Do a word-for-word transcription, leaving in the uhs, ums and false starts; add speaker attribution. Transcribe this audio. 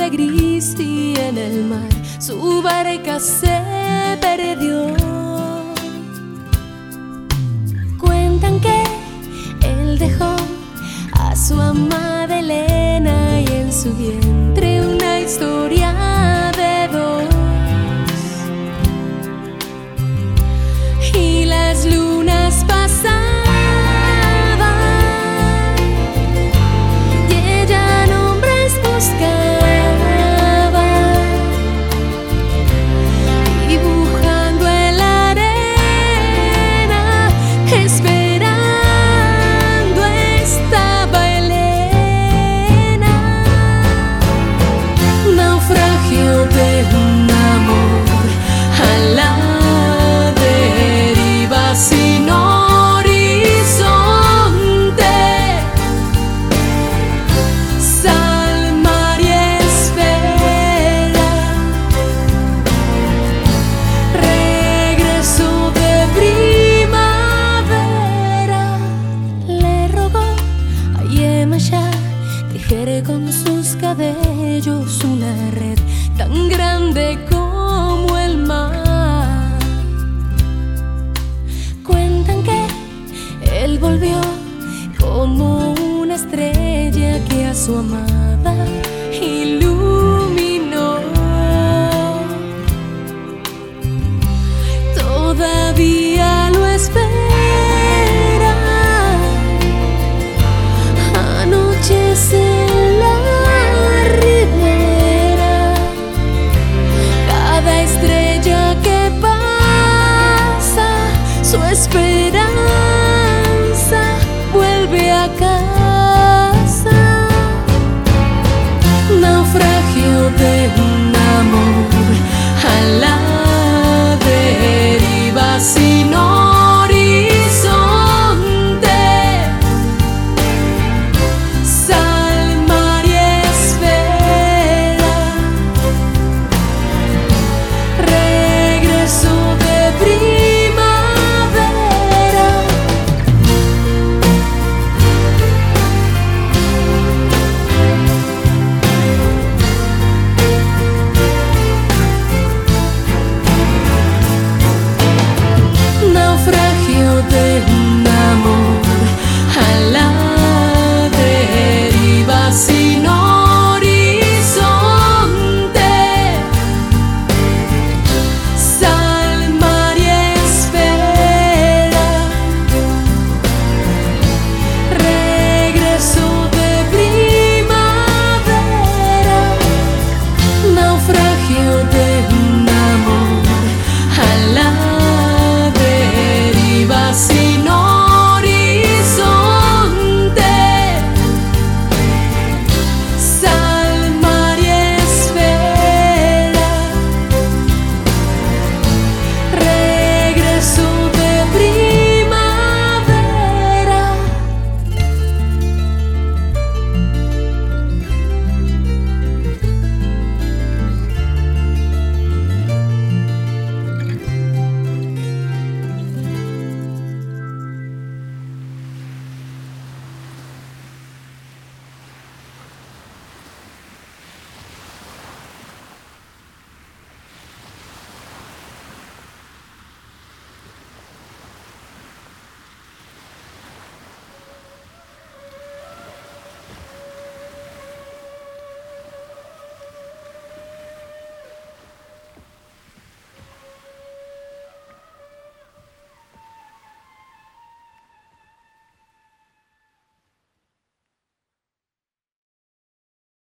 Speaker 1: de gris y en el mar su barca se perdió. Cuentan que él dejó a su amada Elena y en su vientre una historia de dos. Y las lunas pasaban y ella nombres buscaba, dibujando en la arena, esperando estaba Elena. Naufragio de un amor a la sin horizonte, sal, mar y esfera, regreso de primavera. Le rogó a Yemayá tejer con sus cabellos una red tan grande como el mar. Él volvió como una estrella que a su amada